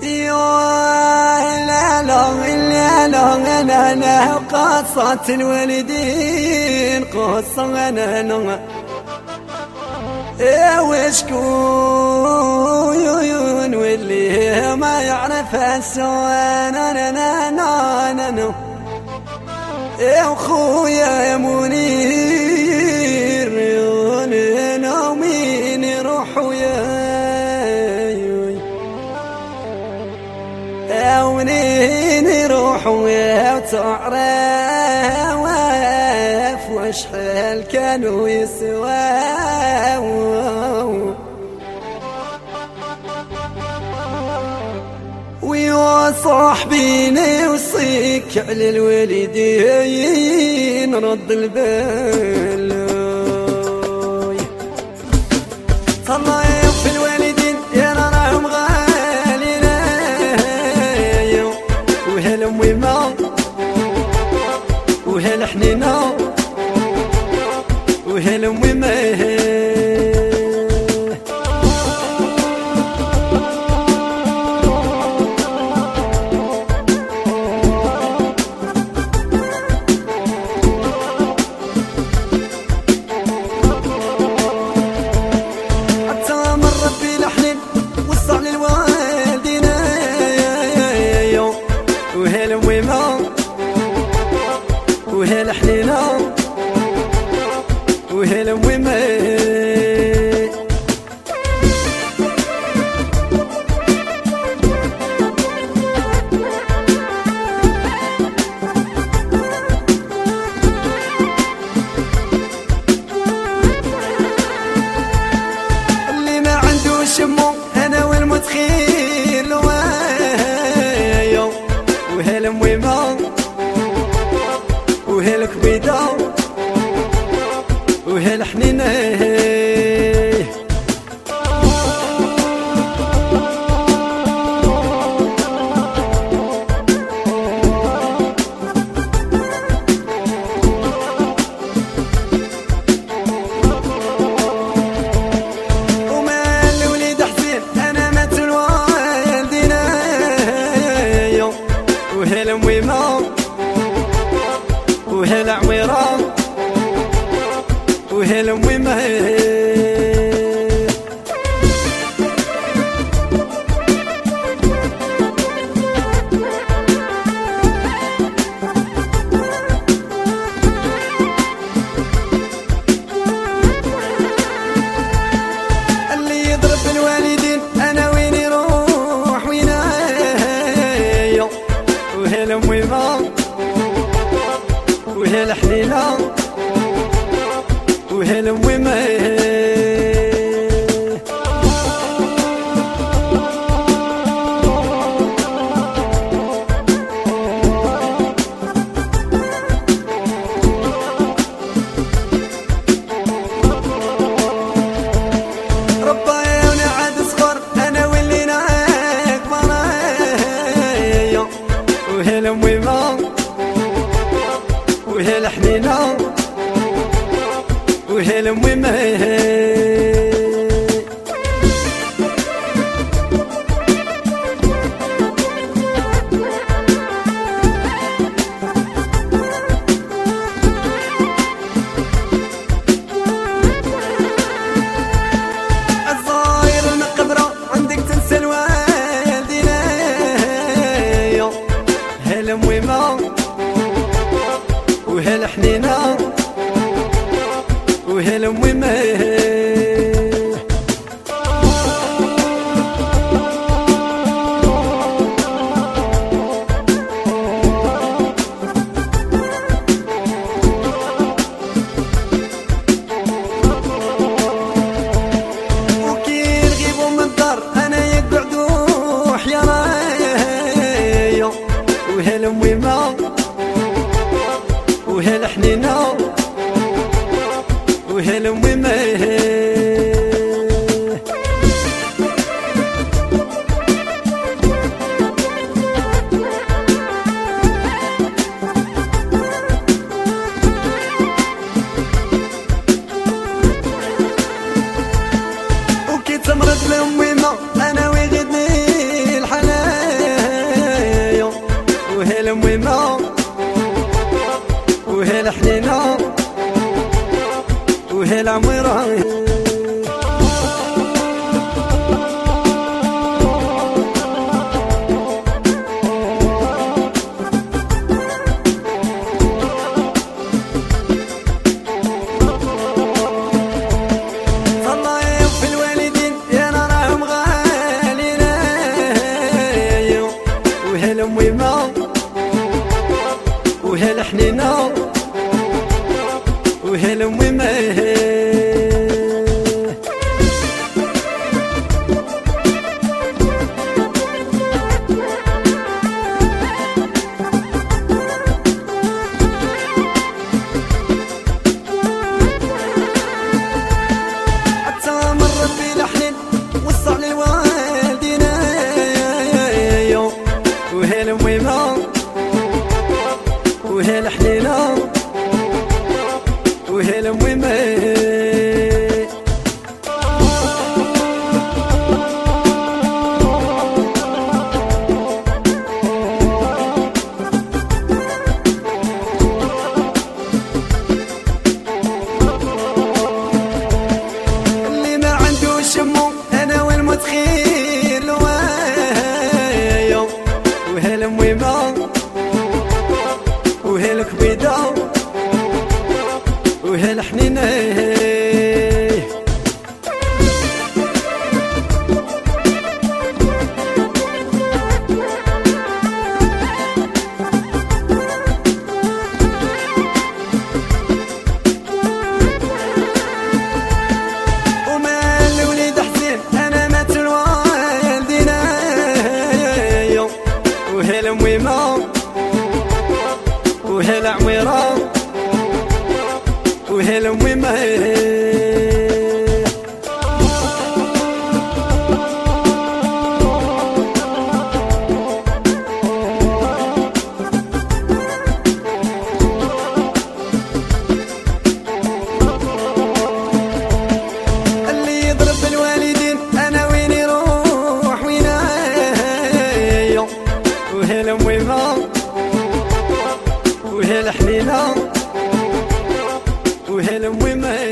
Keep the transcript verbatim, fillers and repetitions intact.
لا لا لا لا انا انا قصة الوالدين قصة انا انا وشكون واللي ما يعرف السوان انا انا انا انا يا خويا يا منير انا ومين يروح وياي ونين يروح ويا تعرف وشحال كانوا يسواو ويا صاحبي نوصيك على الوالدين رد البال طلعوا في الوالدين يا راهم غالينا وهالأمي ما وهالحنينة وهالأمي ما وهالحنينة وهالأمي ما اللي ما عندوش امو انا والمتخيل ويا وهالأمي ما وهالكبيدة وهالحنينة وما الوليد حسين أنا مات الوالدين وهالأمي ما وهالعميرة وهالأمي ما اللي يضرب الوالدين أنا وين يروح وينايا وهالأمي ما وهالحنينة وهالأمي ما ربايا ونعاد صغر أنا واللي نكبر وهالأمي ما وهالحنينة وهالأمي ما الظاهر المقبرة عندك تنسى الوالدين هالأمي ما وهالحنينة وهالأمي ما وكي نغيبوا من الدار أنا يقعدوا حيارايا وهالأمي ما وهالحنينة وهالأمي ما وكي تمرض لأمي ما أنا وجدني الحنان اللي يضرب الوالدين انا وين يروح وينايا وهي الامومه وهي الحنينه وهي الامومه